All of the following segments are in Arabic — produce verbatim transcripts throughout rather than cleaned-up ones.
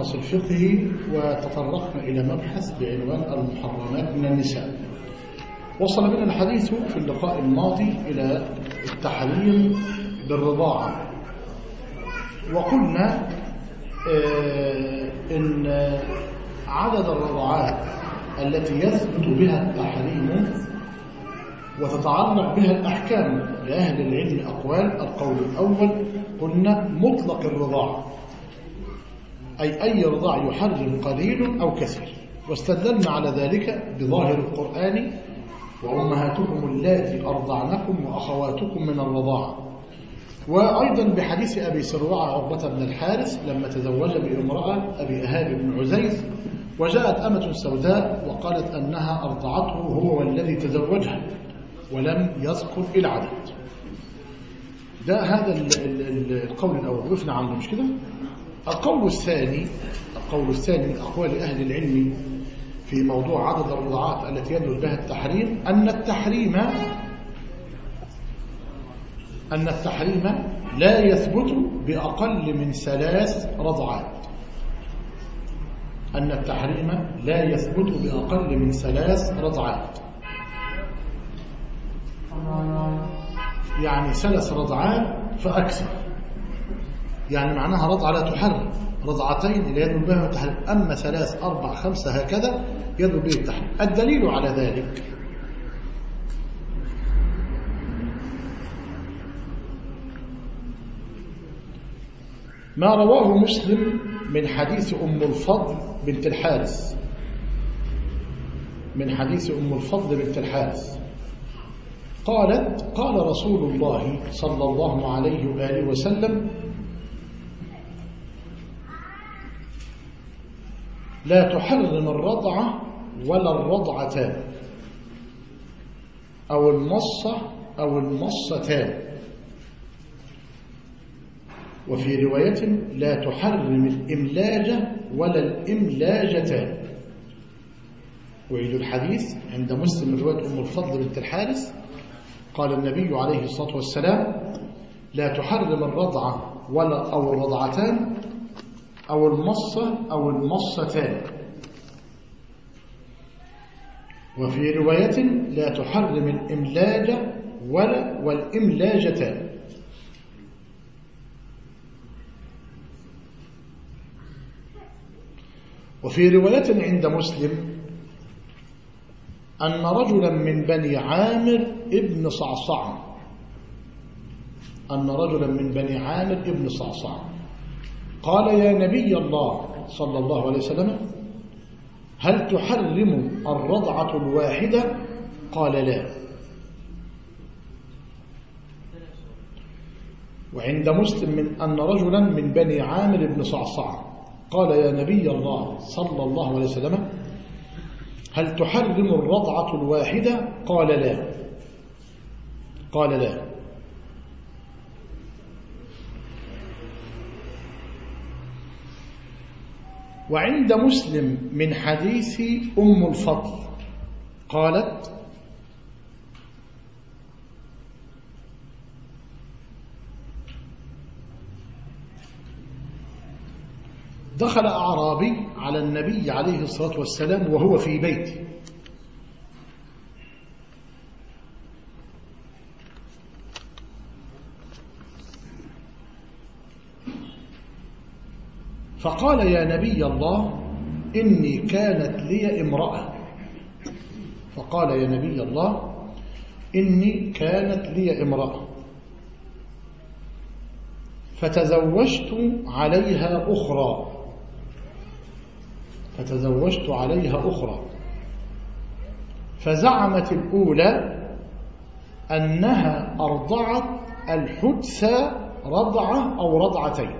الملخص الفقهي، وتطرقنا إلى مبحث بعنوان المحرمات من النساء. وصل بنا الحديث في اللقاء الماضي إلى التحريم بالرضاعة، وقلنا إن عدد الرضاعات التي يثبت بها التحريم وتتعلق بها الأحكام لأهل العلم أقوال. القول الأول قلنا مطلق الرضاعة، أي أي رضاع يحرم قليل أو كثير، واستدلنا على ذلك بظاهر القرآن: وأمهاتكم اللاتي أرضعنكم وأخواتكم من الرضاعة، وأيضا بحديث أبي سروع عقبة بن الحارث لما تزوج بامرأة أبي إهاب بن عزيز، وجاءت أمة سوداء وقالت أنها أرضعته هو والذي تزوجها، ولم يذكر العدد. ده هذا القول الأول وقفنا عنه، مش كده؟ القول الثاني القول الثاني من أقوال أهل العلم في موضوع عدد الرضاعات التي يدل بها التحريم أن التحريم أن التحريم لا يثبت بأقل من ثلاث رضعات. أن التحريم لا يثبت بأقل من ثلاث رضعات، يعني ثلاث رضعات فأكثر، يعني معناها رضعة لا تحرم، رضعتين اللي يدل بها التحريم، أما ثلاث أربع خمسة هكذا يدل به التحريم. الدليل على ذلك ما رواه مسلم من حديث أم الفضل بنت الحارث من حديث أم الفضل بنت الحارث قالت: قال رسول الله صلى الله عليه وآله وسلم: لا تحرم الرضعة ولا الرضعتان أو المصة أو المصتان، وفي رواية: لا تحرم الإملاجة ولا الإملاجتان. وعيد الحديث عند مسلم من رواية أم الفضل بنت الحارث قال النبي عليه الصلاة والسلام: لا تحرم الرضعة ولا أو الرضعتان أو المصة أو المصتان، وفي رواية: لا تحرم الإملاجة ولا والإملاجتان. وفي رواية عند مسلم أن رجلا من بني عامر ابن صعصع أن رجلا من بني عامر ابن صعصع قال: يا نبي الله صلى الله عليه وسلم، هل تحرم الرضعة الواحدة؟ قال: لا. وعند مسلم من أن رجلا من بني عامر بن صعصع قال: يا نبي الله صلى الله عليه وسلم، هل تحرم الرضعة الواحدة؟ قال: لا. قال: لا. وعند مسلم من حديث أم الفضل قالت: دخل أعرابي على النبي عليه الصلاة والسلام وهو في بيته، فقال: يا نبي الله، إني كانت لي امرأة فقال: يا نبي الله، إني كانت لي امرأة فتزوجت عليها أخرى فتزوجت عليها أخرى فزعمت الأولى أنها أرضعت الحدث رضعة أو رضعتين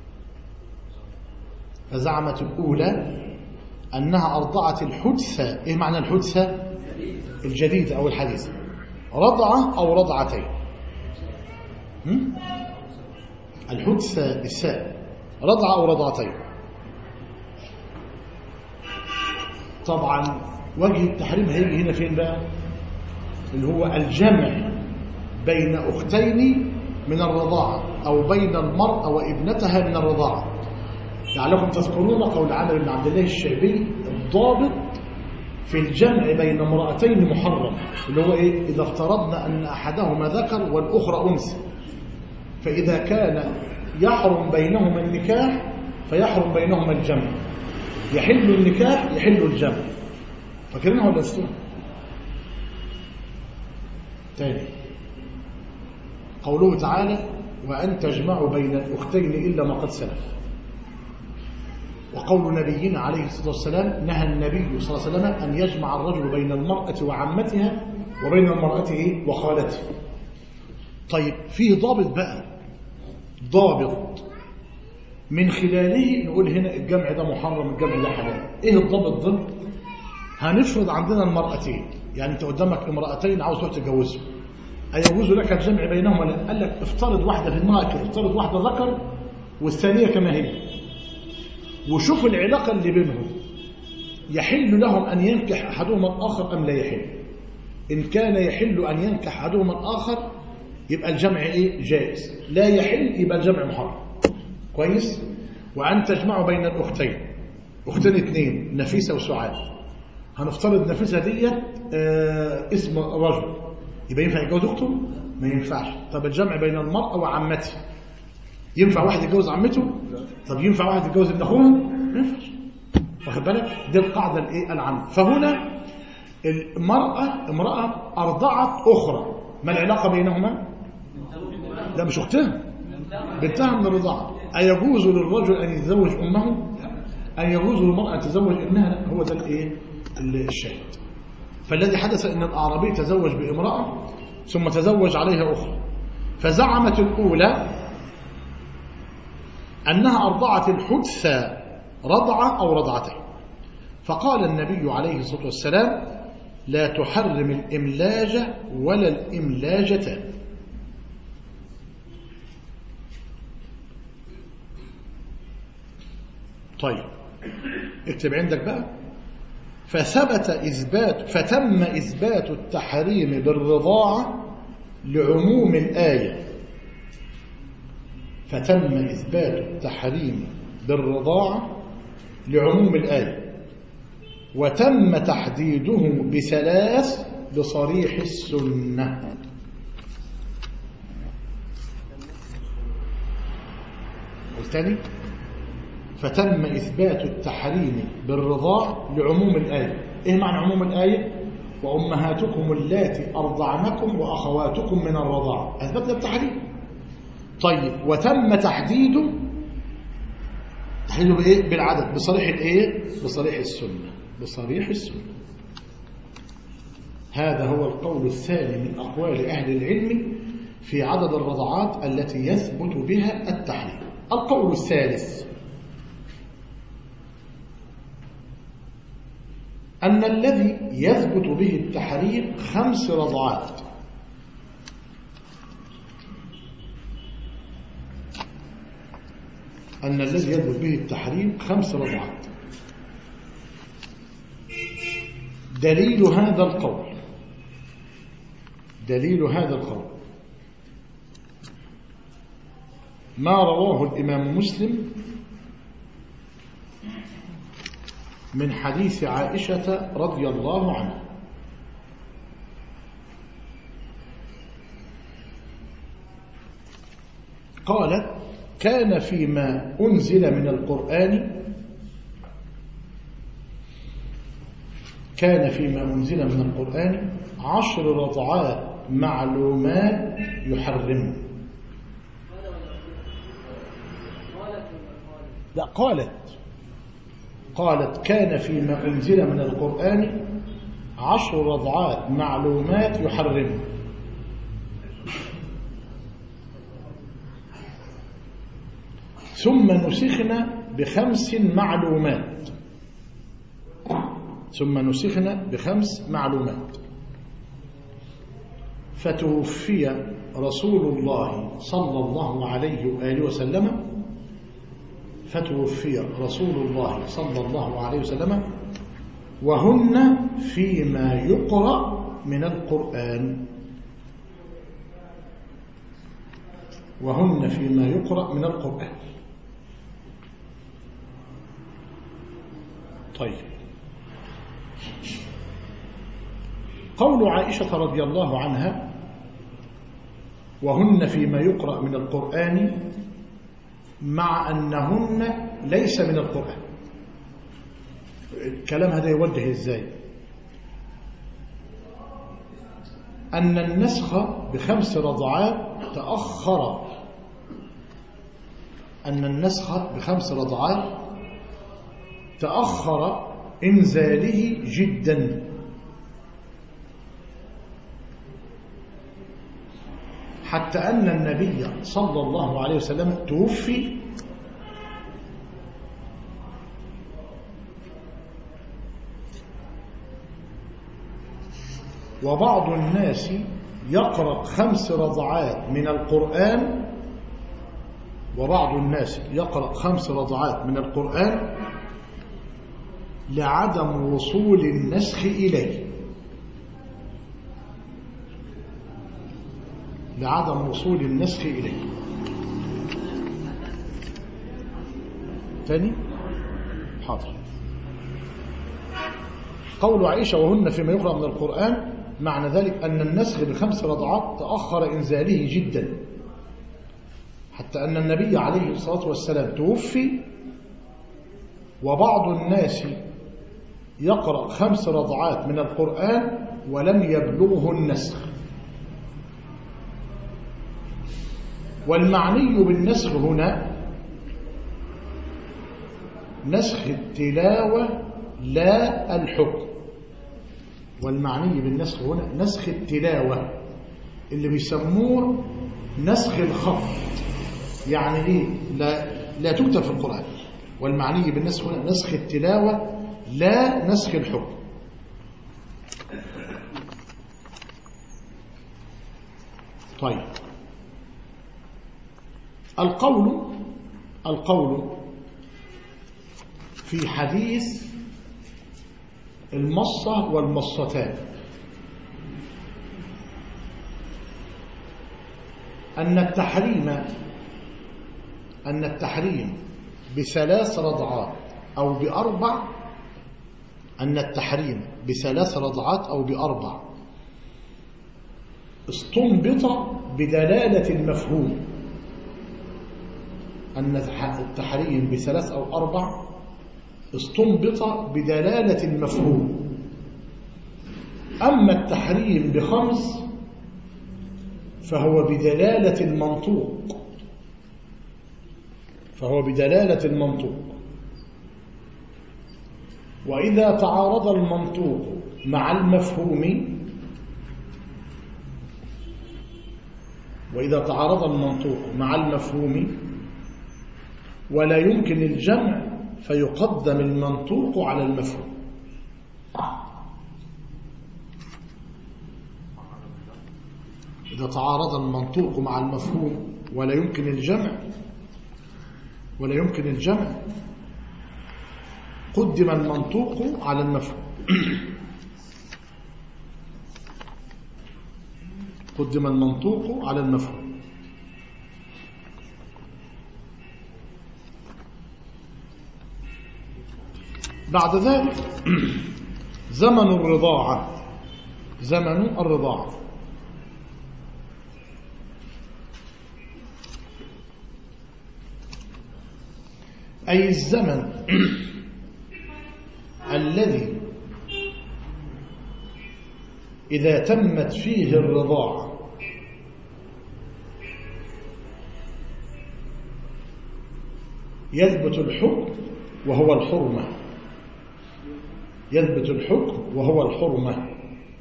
فزعمت الأولى أنها أرضعت الحدثة. إيه معنى الحدثة؟ الجديدة أو الحديثة، رضعة أو رضعتين. الحدثة بالساء، رضعة أو رضعتين. طبعا وجه التحريم هيجي هنا فين بقى؟ اللي هو الجمع بين أختين من الرضاعة أو بين المرأة وابنتها من الرضاعة. لعلكم تذكرون قول عامر بن عبد الله الشعبي الضابط في الجمع بين امرأتين محرم، اللي هو إيه؟ إذا افترضنا أن أحدهما ذكر والأخرى أنثى، فإذا كان يحرم بينهما النكاح فيحرم بينهما الجمع، يحل النكاح يحل الجمع. فاكرينها ولا نسيتوها؟ تاني قوله تعالى وأن تجمعوا بين الأختين إلا ما قد سلف. وقول نبينا عليه الصلاة والسلام نهى النبي صلى الله عليه وسلم أن يجمع الرجل بين المرأة وعمتها وبين المرأة إيه؟ وخالتها. طيب فيه ضابط بقى، ضابط من خلاله نقول هنا الجمع ده محرم الجمع ده حلال. ايه الضابط ده؟ هنفرض عندنا المرأتين، يعني انت قدامك امرأتين عاوز تروح تتجوزهم، أيجوز لك الجمع بينهما؟ لا. قال لك افترض واحدة في دماغك، افترض واحدة ذكر والثانية كما هي، وشوف العلاقة اللي بينهم، يحل لهم أن ينكح أحدهما الآخر أم لا يحل؟ إن كان يحل أن ينكح أحدهما الآخر يبقى الجمع إيه؟ جائز. لا يحل يبقى الجمع محرم. كويس؟ وأن تجمعوا بين الأختين، أختين اثنين نفيسة وسعاد، هنفترض نفيسة دي آه اسم رجل، يبقى ينفع يتجوز أخته؟ ما ينفعش. طب الجمع بين المرأة وعمتها، ينفع واحد يتجوز عمته؟ طب ينفع واحد يتجوز ابن اخوها؟ ما ينفعش. واخد بالك؟ دي القاعده الايه العامه. فهنا المراه امراه ارضعت اخرى، ما العلاقه بينهما؟ لا مش اختها، بنتها من الرضاعه. ايجوز للرجل ان يتزوج امه؟ ان يجوز للمراه ان تتزوج ابنها؟ لا. هو ده الايه الشاهد. فالذي حدث ان الاعرابي تزوج بامراه ثم تزوج عليها اخرى، فزعمت الاولى أنها أرضعت الحدثى رضعة أو رضعته، فقال النبي عليه الصلاة والسلام لا تحرم الإملاج ولا الإملاجتان. طيب اكتب عندك بقى. فثبت إثبات فتم إثبات التحريم بالرضاعة لعموم الآية. فتم إثبات التحريم بالرضاعة لعموم الآية، وتم تحديده بثلاث بصريح السنة. والثاني فتم إثبات التحريم بالرضاع لعموم الآية. إيه معنى عموم الآية؟ وأمهاتكم اللاتي أرضعنكم وأخواتكم من الرضاعة، أثبتنا التحريم. طيب وتم تحديده تحديده بإيه؟ بالعدد، بصريح الإيه؟ بصريح السنة، بصريح السنة. هذا هو القول الثاني من أقوال أهل العلم في عدد الرضعات التي يثبت بها التحريم. القول الثالث أن الذي يثبت به التحريم خمس رضعات. أن الذي يثبت به التحريم خمس رضعات. دليل هذا القول دليل هذا القول ما رواه الإمام مسلم من حديث عائشة رضي الله عنها قالت كان فيما أنزل من القرآن كان فيما أنزل من القرآن عشر رضعات معلومات يحرم. لا قالت قالت كان فيما أنزل من القرآن عشر رضعات معلومات يحرم. ثم نسخنا بخمس معلومات ثم نسخنا بخمس معلومات فتوفي رسول الله صلى الله عليه وآله وسلم فتوفي رسول الله صلى الله عليه وسلم وهن فيما يقرأ من القرآن وهن فيما يقرأ من القرآن طيب، قول عائشة رضي الله عنها وهن فيما يقرأ من القرآن مع أنهن ليس من القرآن، الكلام هذا يوجه إزاي؟ أن النسخ بخمس رضعات تأخر، أن النسخ بخمس رضعات تأخر إنزاله جدا، حتى أن النبي صلى الله عليه وسلم توفي وبعض الناس يقرأ خمس رضعات من القرآن وبعض الناس يقرأ خمس رضعات من القرآن لعدم وصول النسخ إليه، لعدم وصول النسخ إليه. ثاني حاضر. قول عائشة وهن فيما يقرأ من القرآن معنى ذلك أن النسخ بخمس رضعات تأخر إنزاله جدا، حتى أن النبي عليه الصلاة والسلام توفي وبعض الناس يقرأ خمس رضعات من القرآن ولم يبلغه النسخ. والمعني بالنسخ هنا نسخ التلاوة لا الحكم، والمعني بالنسخ هنا نسخ التلاوة اللي بيسموه نسخ الخط، يعني ايه؟ لا, لا تكتب في القرآن. والمعني بالنسخ هنا نسخ التلاوة لا نسخ الحكم. طيب، القول القول في حديث المصة والمصتان أن التحريم أن التحريم بثلاث رضعات أو بأربع أن التحريم بثلاث رضعات أو بأربع استنبط بدلالة المفهوم، أن التحريم بثلاث أو أربع استنبط بدلالة المفهوم. أما التحريم بخمس فهو بدلالة المنطوق، فهو بدلالة المنطوق. وإذا تعارض المنطوق مع المفهوم وإذا تعارض المنطوق مع المفهوم ولا يمكن الجمع فيقدم المنطوق على المفهوم. إذا تعارض المنطوق مع المفهوم ولا يمكن الجمع ولا يمكن الجمع قدم المنطوق على المفهوم قدم المنطوق على المفهوم. بعد ذلك زمن الرضاعة زمن الرضاعة أي الزمن الذي إذا تمت فيه الرضاعة يثبت الحكم وهو الحرمة يثبت الحكم وهو الحرمة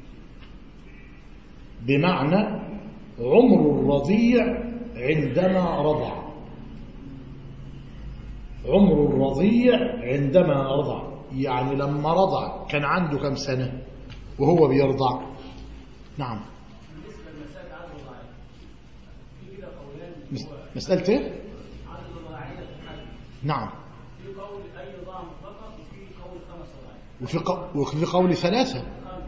بمعنى عمر الرضيع عندما رضع عمر الرضيع عندما رضع يعني لما رضع كان عنده كم سنة وهو بيرضع. نعم. مسألة ايه؟ نعم. في قول أي رضاعة مطلقة وفي قول خمس رضاعات وفي قول وفي قول ثلاثة.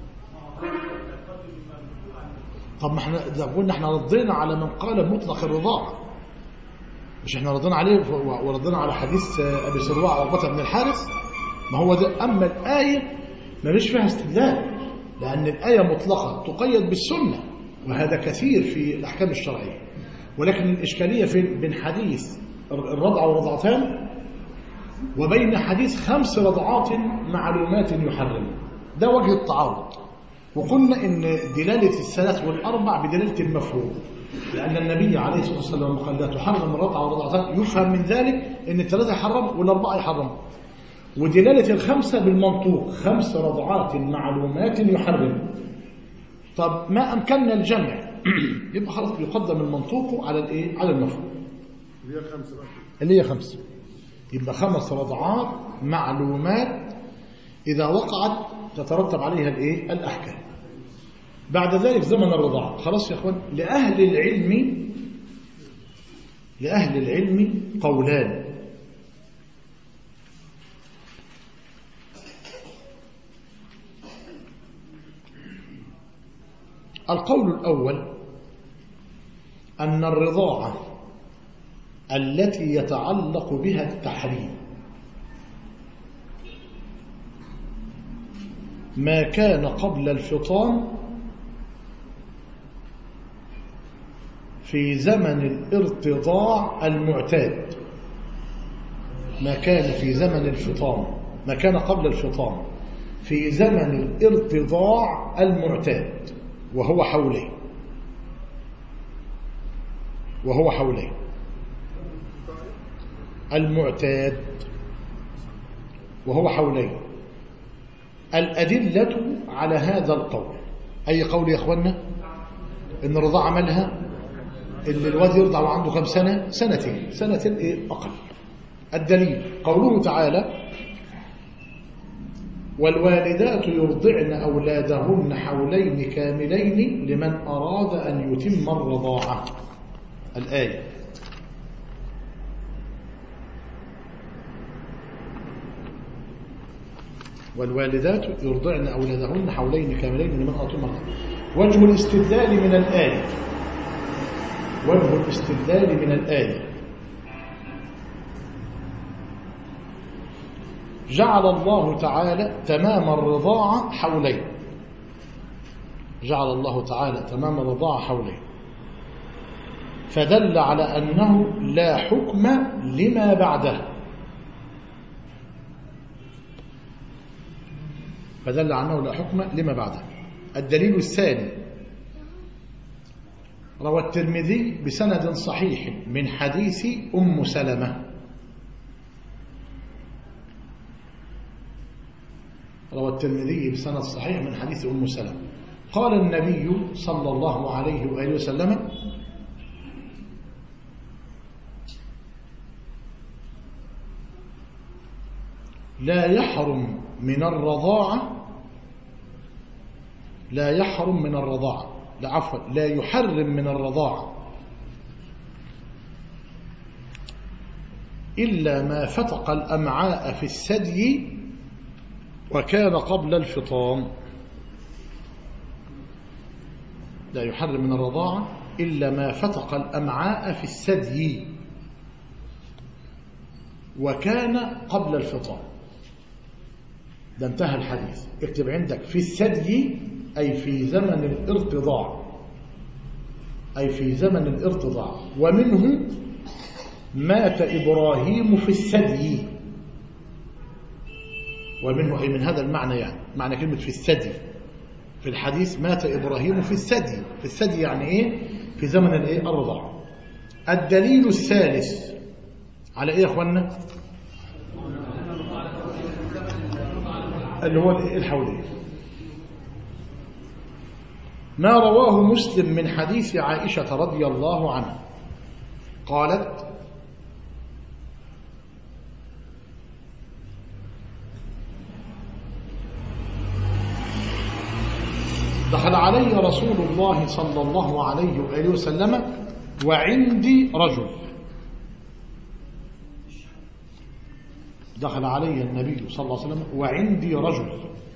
طب ما احنا ده قلنا احنا رضينا على من قال مطلق الرضاعة، مش احنا رضينا عليه ورضينا على حديث أبي سروع عقبة بن الحارث ما هو ده. أما الآية ما فيش فيها استدلال، لأن الآية مطلقة تقيد بالسنة، وهذا كثير في الأحكام الشرعية. ولكن الإشكالية في بين حديث الرضع ورضعتان وبين حديث خمس رضعات معلومات يحرم، ده وجه التعارض. وقلنا إن دلالة الثلاث والأربع بدلالة المفهوم، لأن النبي عليه الصلاة والسلام قال لا تحرم الرضع والرضعتان، يفهم من ذلك إن الثلاثة يحرم والأربعة يحرم. ودلالة الخمسة بالمنطوق، خمس رضعات معلومات يحرم. طب ما أمكننا الجمع يبقى خلاص يقدم المنطوق على الإيه؟ على المفهوم اللي هي خمسة بقى. اللي هي خمسة، يبقى خمس رضعات معلومات إذا وقعت تترتب عليها الإيه؟ الأحكام. بعد ذلك زمن الرضاعة. خلاص يا أخوان، لأهل العلم لأهل العلم قولان. القول الأول أن الرضاعة التي يتعلق بها التحريم ما كان قبل الفطام في زمن الارتضاع المعتاد، ما كان في زمن الفطام ما كان قبل الفطام في زمن الارتضاع المعتاد، وهو حولين وهو حولين المعتاد وهو حولين. الأدلة على هذا القول، أي قول يا أخوانا؟ إن الرضاعة مالها اللي الواد يرضع وعنده كم سنة؟ سنتين سنتين إيه أقل. الدليل قوله تعالى والوالدات يرضعن أولادهن حولين كاملين لمن أراد أن يتم الرضاعة. الآية. والوالدات يرضعن أولادهن حولين كاملين لمن أراد أن يتم الرضاعة. وجه الاستدلال من الآية وجه الاستدلال من الآية جعل الله تعالى تمام الرضاعة حولين جعل الله تعالى تمام الرضاعة حولين فدل على أنه لا حكم لما بعده فدل على أنه لا حكم لما بعده. الدليل الثاني روى الترمذي بسند صحيح من حديث أم سلمة روى الترمذي بسند صحيح من حديث أم سلمة قال النبي صلى الله عليه وآله وسلم لا يحرم من الرضاعة لا يحرم من الرضاعة لا عفوا لا يحرم من الرضاعة إلا ما فتق الأمعاء في الثدي وكان قبل الفطام. لا يحرم من الرضاعة إلا ما فتق الأمعاء في الثدي وكان قبل الفطام. ده انتهى الحديث. اكتب عندك في الثدي أي في زمن الارتضاع أي في زمن الارتضاع. ومنه مات إبراهيم في الثدي ومنه أي من هذا المعنى يعني معنى كلمة في الثدي في الحديث مات إبراهيم في الثدي في الثدي يعني إيه؟ في زمن الإيه؟ الرضاع. الدليل الثالث على إيه يا أخوانا؟ اللي هو الحولين ما رواه مسلم من حديث عائشة رضي الله عنها قالت دخل علي رسول الله صلى الله عليه وآله وسلم وعندي رجل دخل علي النبي صلى الله عليه وسلم وعندي رجل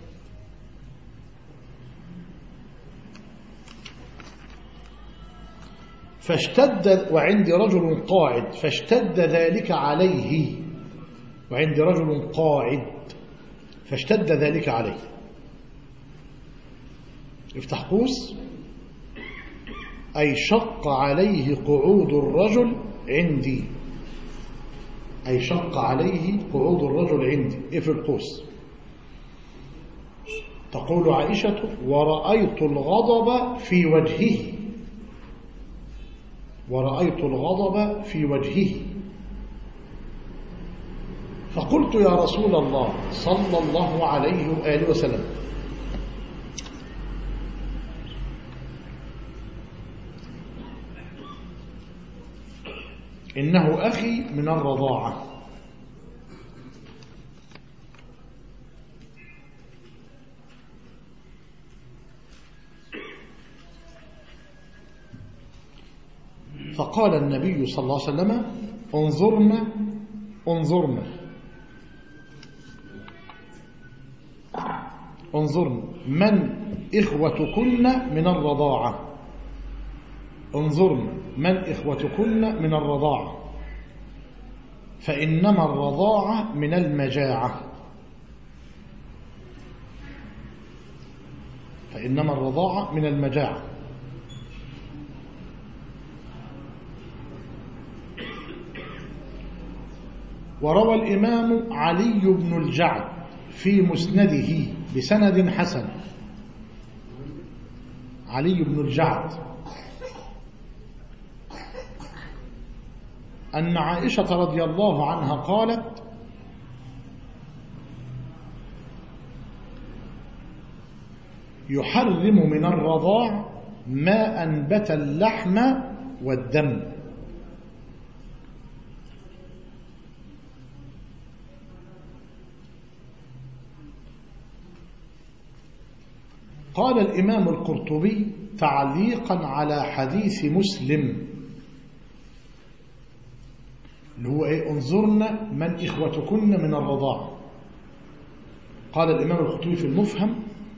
فاشتد وعندي رجل قاعد فاشتد ذلك عليه وعندي رجل قاعد فاشتد ذلك عليه. افتح قوس، أي شق عليه قعود الرجل عندي، أي شق عليه قعود الرجل عندي. إيه في القوس؟ تقول عائشة: ورأيت الغضب في وجهه، ورأيت الغضب في وجهه، فقلت يا رسول الله صلى الله عليه وآله وسلم: إنه أخي من الرضاعة. فقال النبي صلى الله عليه وسلم: انظرنا انظرنا انظرنا من إخوتكن من الرضاعة، انظرنا من إخوتكن من الرضاعة، فإنما الرضاعة من المجاعة، فإنما الرضاعة من المجاعة. وروى الإمام علي بن الجعد في مسنده بسند حسن، علي بن الجعد، أن عائشة رضي الله عنها قالت: يحرم من الرضاع ما أنبت اللحم والدم. قال الإمام القرطبي تعليقا على حديث مسلم اللي هو إيه؟ انظرنا من إخوتكن من الرضاعة. قال الإمام القرطبي في المفهم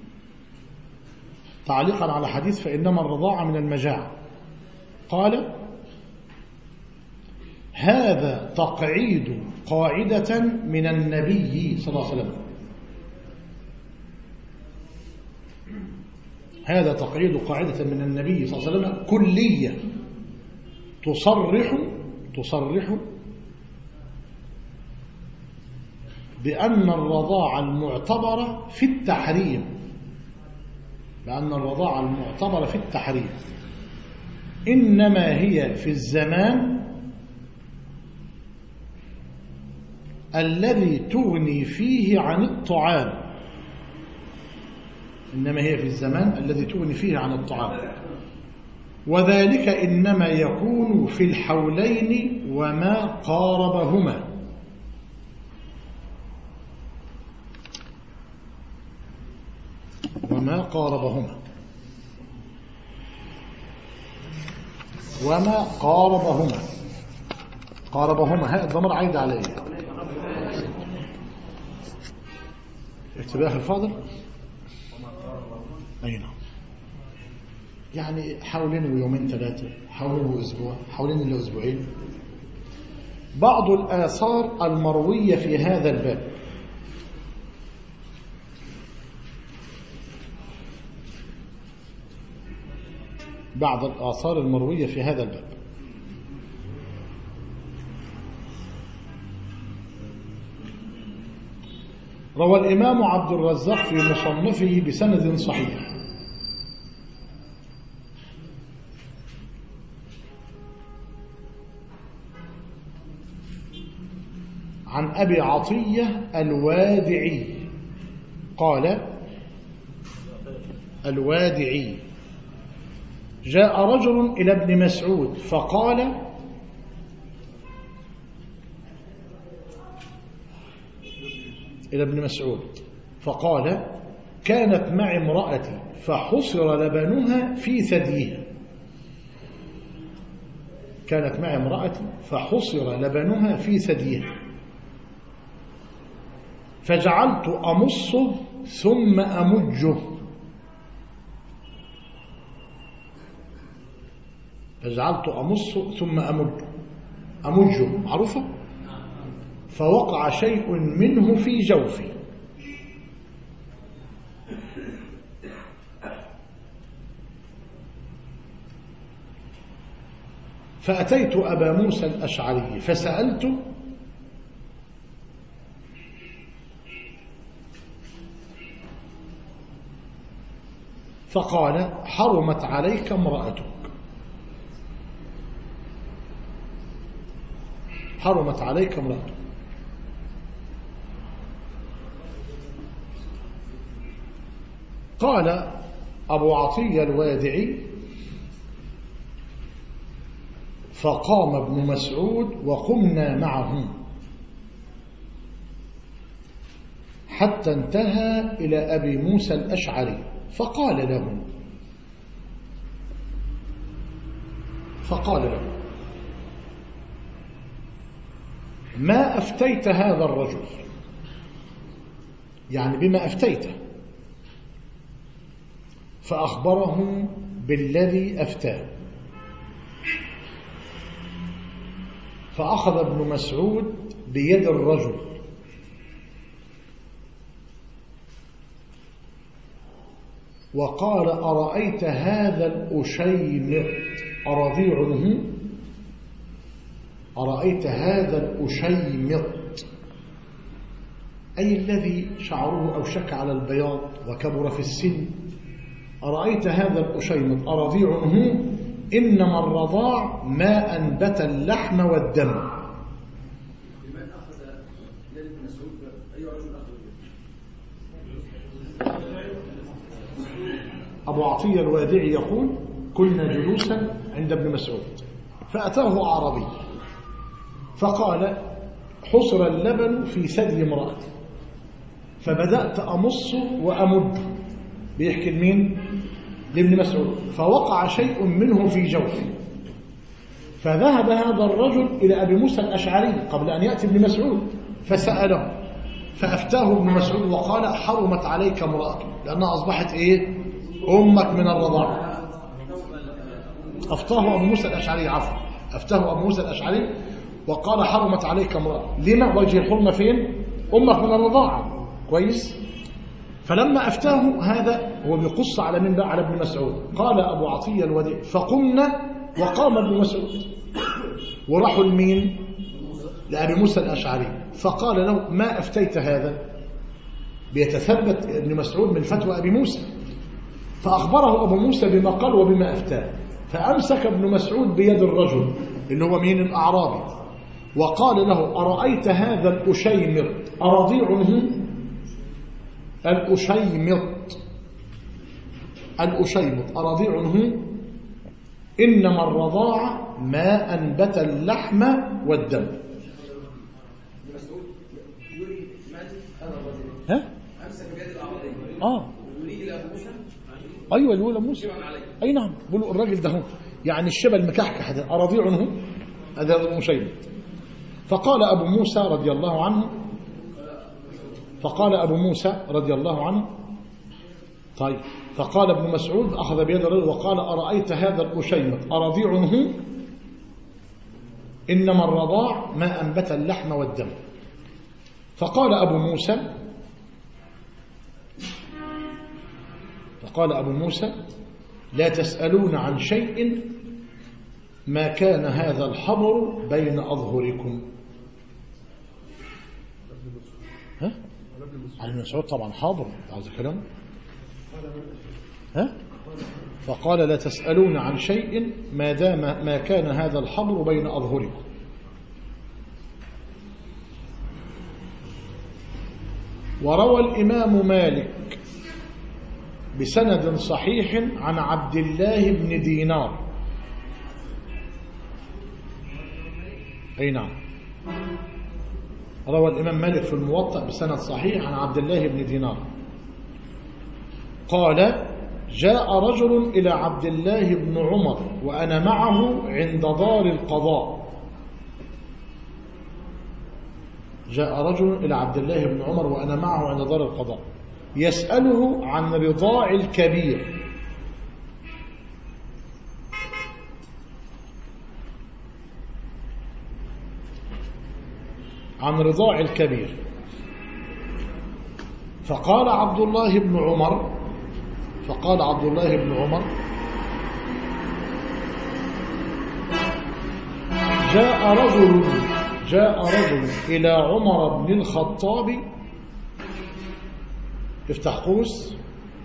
تعليقا على حديث فإنما الرضاعة من المجاعة، قال: هذا تقعيد قاعدة من النبي صلى الله عليه وسلم، هذا تقعيد قاعدة من النبي صلى الله عليه وسلم كلية تصرح تصرح بأن الرضاعة المعتبرة في التحريم، بأن الرضاعة المعتبرة في التحريم إنما هي في الزمان الذي تغني فيه عن الطعام، إنما هي في الزمان الذي تغني فيه عن الطعام، وذلك إنما يكون في الحولين وما قاربهما. وما قاربهما وما قاربهما قاربهما هاء الضمير عايد عليه. اكتبها الفاضل. أي نعم، يعني حولين ويومين ثلاثة، حولين وأسبوع، حولين إلى أسبوعين. بعض الآثار المروية في هذا الباب: بعض الآثار المروية في هذا الباب: روى الإمام عبد الرزاق في مصنفه بسند صحيح عن أبي عطية الوادعي قال: الوادعي جاء رجل إلى ابن مسعود فقال: إلى ابن مسعود فقال: كانت معي امرأتي فحصر لبنها في ثديها، كانت معي امرأتي فحصر لبنها في ثديها، فجعلت أمصه ثم أمجه، فجعلت أمصه ثم أمجه أمجه معروفة، فوقع شيء منه في جوفي، فأتيت أبا موسى الأشعري فسألته فقال حرمت عليك امرأتك حرمت عليك امرأتك قال أبو عطية الوادعي فقام ابن مسعود وقمنا معه حتى انتهى إلى أبي موسى الأشعري فقال له فقال له ما أفتيت هذا الرجل، يعني بما أفتيته، فأخبره بالذي أفتاه. فأخذ ابن مسعود بيد الرجل وقال أرأيت هذا الأشيمط أرضيعه أرأيت هذا الأشيمط أي الذي شعره أوشك على البياض وكبر في السن، أرأيت هذا الأشيمط أرضيعه إنما الرضاع ما أنبت اللحم والدم. لمن أخذ يد ابن مسعود أي رجل أخذ؟ أبو عطية الوادعي يقول كنا جلوسا عند ابن مسعود فأتاه أعرابي فقال حصر اللبن في ثدي امرأتي فبدأت أمص وأمد، بيحكي لمين؟ لابن مسعود، فوقع شيء منه في جوفي فذهب هذا الرجل إلى أبي موسى الأشعري قبل أن يأتي ابن مسعود فسأله فأفتاه ابن مسعود وقال حرمت عليك امرأتك لأنها أصبحت إيه؟ أمك من الرضاعة. أفتاه أبو موسى الأشعري عفوا أفتاه أبو موسى الأشعري وقال حرمت عليك امرأتك. لما؟ وجه الحرمة فين؟ أمك من الرضاعة. كويس؟ فلما أفتاه هذا هو بيقص على من بقى؟ على ابن مسعود. قال أبو عطية الوديع فقمنا وقام ابن مسعود وراحوا لمين؟ لأبي موسى الأشعري فقال له ما أفتيت هذا؟ بيتثبت ابن مسعود من فتوى أبي موسى، فأخبره أبو موسى بما قال وبما أفتاه، فأمسك ابن مسعود بيد الرجل اللي هو مين؟ الأعرابي، وقال له أرأيت هذا الأشيمط أرضيعه؟ الأشيمط الأشيمط أرضيعه إنما الرضاعة ما أنبت اللحم والدم. ها؟ أمسك بيد الأعرابي آه يريد إلى أبو موسى أيوة الأولى موسى أي نعم بقولوا الراجل ده هو يعني الشبه المكحكح ده أرضيعه هذا الأشيمط. فقال أبو موسى رضي الله عنه فقال أبو موسى رضي الله عنه طيب فقال ابن مسعود أخذ بيد الرجل وقال أرأيت هذا الأشيمط أرضيعه إنما الرضاع ما أنبت اللحم والدم. فقال أبو موسى فقال أبو موسى لا تسألون عن شيء ما كان هذا الحبر بين أظهركم. ها؟ على ابن مسعود طبعا حاضر عايز كلام. ها؟ فقال لا تسألون عن شيء ما دام ما كان هذا الحبر بين أظهركم. وروى الإمام مالك بسند صحيح عن عبد الله بن دينار أي نعم روى الإمام مالك في الموطأ بسند صحيح عن عبد الله بن دينار قال جاء رجل إلى عبد الله بن عمر وأنا معه عند دار القضاء. جاء رجل إلى عبد الله بن عمر وأنا معه عند دار القضاء يسأله عن رضاع الكبير. عن رضاع الكبير فقال عبد الله بن عمر فقال عبد الله بن عمر جاء رجل جاء رجل إلى عمر بن الخطاب، افتح قوس،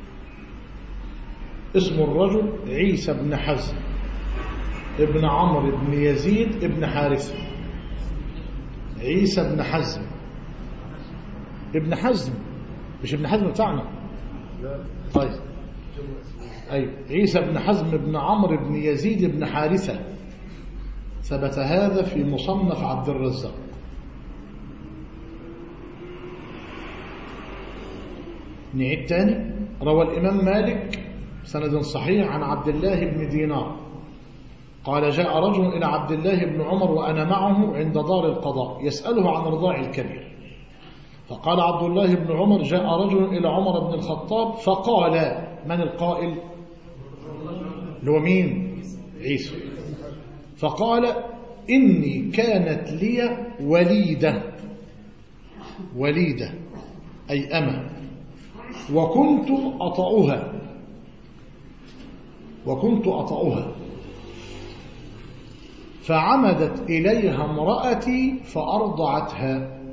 اسم الرجل عيسى بن حزم ابن عمرو بن يزيد ابن حارثة. عيسى بن حزم ابن حزم، مش ابن حزم بتاعنا. طيب أي عيسى بن حزم ابن عمرو بن يزيد ابن حارثة، ثبت هذا في مصنف عبد الرزاق. نعيد تاني. روى الإمام مالك سند صحيح عن عبد الله بن دينار قال جاء رجل إلى عبد الله بن عمر وأنا معه عند دار القضاء يسأله عن رضاع الكبير، فقال عبد الله بن عمر جاء رجل إلى عمر بن الخطاب فقال، من القائل؟ اللي هو مين؟ عيسى. فقال إني كانت لي وليدة، وليدة أي أمة، وكنت أطأها وكنت أطأها فعمدت إليها امرأتي فأرضعتها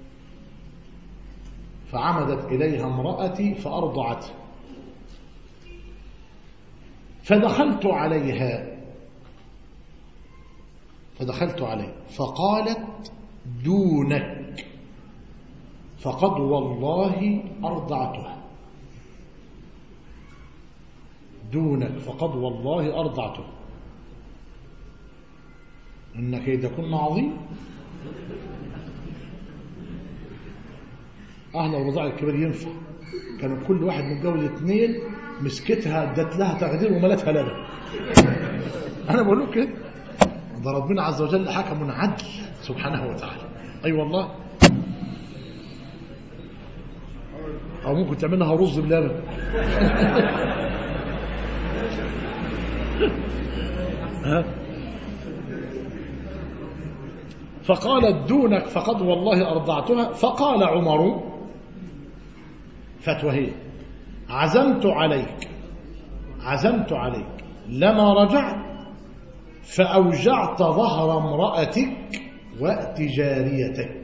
فعمدت إليها امرأتي فأرضعتها فدخلت عليها فدخلت عليها فقالت دونك فقد والله أرضعتها، دونك فقد والله أرضعتها، إن كيدكن عظيم. أهل الرضاع الكبير ينفع، كانوا كل واحد متجوز اثنين مسكتها ادت لها تغدير وملتها لبن. أنا بقول لك كده، ده ربنا عز وجل حكم عدل سبحانه وتعالى. أي أيوة والله. أو ممكن تعملها رز بلبن. ها؟ فقالت دونك فقد والله أرضعتها. فقال عمر فتوى هي عزمت عليك عزمت عليك لما رجعت فأوجعت ظهر امرأتك وأت جاريتك.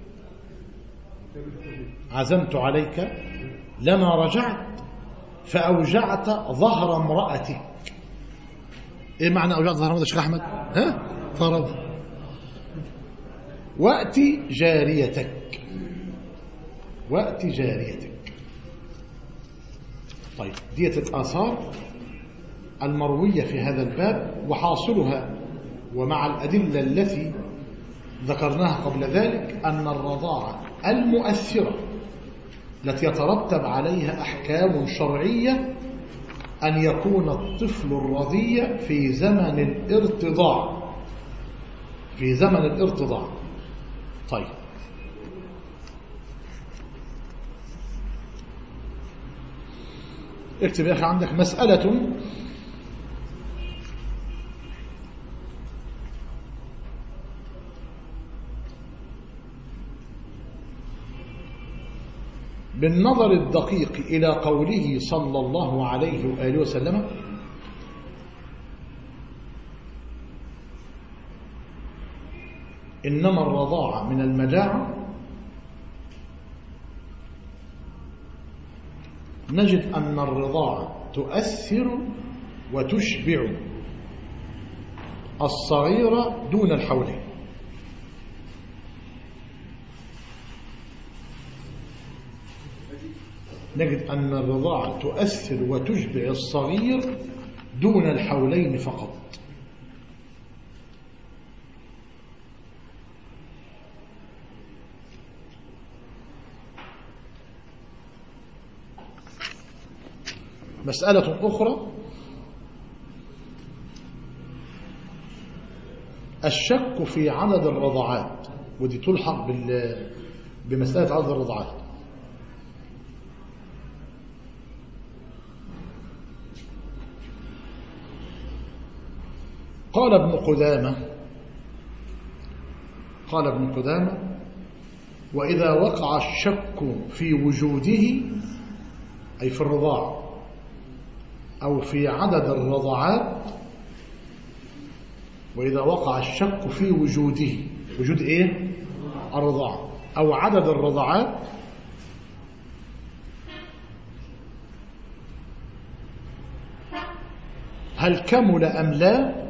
عزمت عليك لما رجعت فأوجعت ظهر امرأتك. ايه معنى أوجعت ظهر امرأتك يا شيخ أحمد؟ ها؟ فرض. وأت جاريتك وأت جاريتك. طيب دية الآثار المروية في هذا الباب، وحاصلها ومع الأدلة التي ذكرناها قبل ذلك أن الرضاعة المؤثرة التي يترتب عليها أحكام شرعية أن يكون الطفل الرضيع في زمن الارتضاع في زمن الارتضاع. طيب اكتب يا أخي عندك مسألة بالنظر الدقيق إلى قوله صلى الله عليه وآله وسلم إنما الرضاعة من المجاعة، نجد أن الرضاعة تؤثر وتشبع الصغيرة دون الحولين. نجد أن الرضاعة تؤثر وتشبع الصغير دون الحولين فقط. مسألة أخرى الشك في عدد الرضعات، ودي تلحق بمسألة عدد الرضعات. قال ابن قدامة قال ابن قدامة وإذا وقع الشك في وجوده أي في الرضاع أو في عدد الرضعات وإذا وقع الشك في وجوده، وجود إيه؟ الرضاعة أو عدد الرضعات، هل كمل أم لا،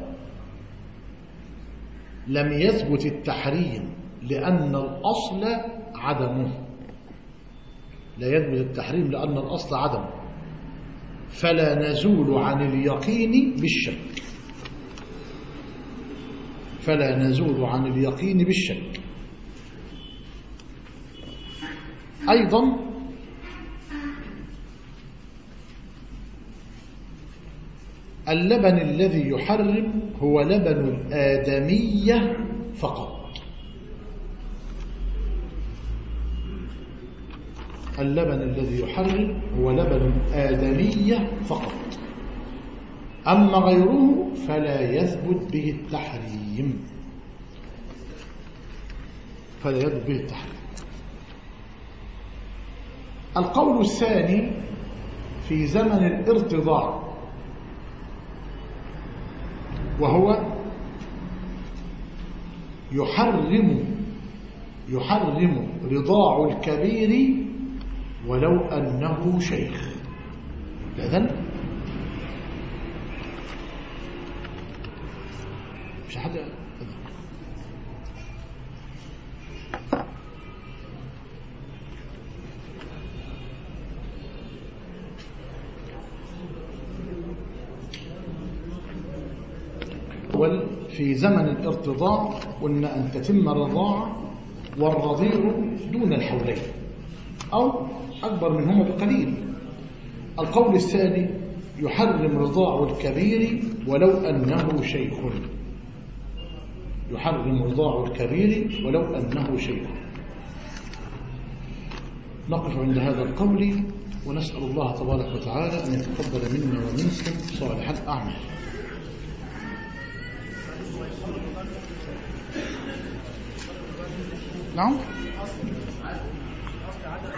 لم يثبت التحريم لأن الأصل عدمه. لا يثبت التحريم لأن الأصل عدمه، فلا نزول عن اليقين بالشك، فلا نزول عن اليقين بالشك. أيضا اللبن الذي يحرم هو لبن الآدمية فقط، اللبن الذي يحرم هو لبن الآدمية فقط، أما غيره فلا يثبت به التحريم، فلا يثبت به التحريم. القول الثاني في زمن الارتضاع، وهو يحرم يحرم رضاع الكبير ولو أنه شيخ. إذن مش حد في زمن الارتضاع قلنا أن تتم الرضاعة والرضيع دون الحولين أو أكبر منهما بقليل. القول الثاني يحرم رضاع الكبير ولو أنه شيخ، يحرم رضاع الكبير ولو أنه شيخ. نقف عند هذا القول ونسأل الله تبارك وتعالى أن يتقبل منا ومنكم صالح الأعمال. نعم.